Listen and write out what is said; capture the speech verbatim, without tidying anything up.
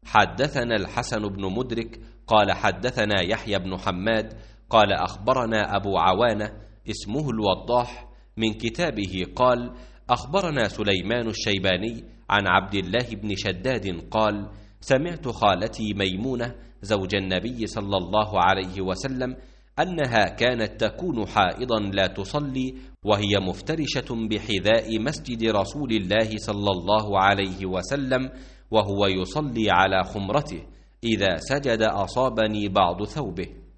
حدثنا الحسن بن مدرك قال حدثنا يحيى بن حماد قال أخبرنا أبو عوانة اسمه الوضاح من كتابه قال أخبرنا سليمان الشيباني عن عبد الله بن شداد قال سمعت خالتي ميمونة زوج النبي صلى الله عليه وسلم أنها كانت تكون حائضا لا تصلي وهي مفترشة بحذاء مسجد رسول الله صلى الله عليه وسلم وهو يصلي على خمرته، إذا سجد أصابني بعض ثوبه.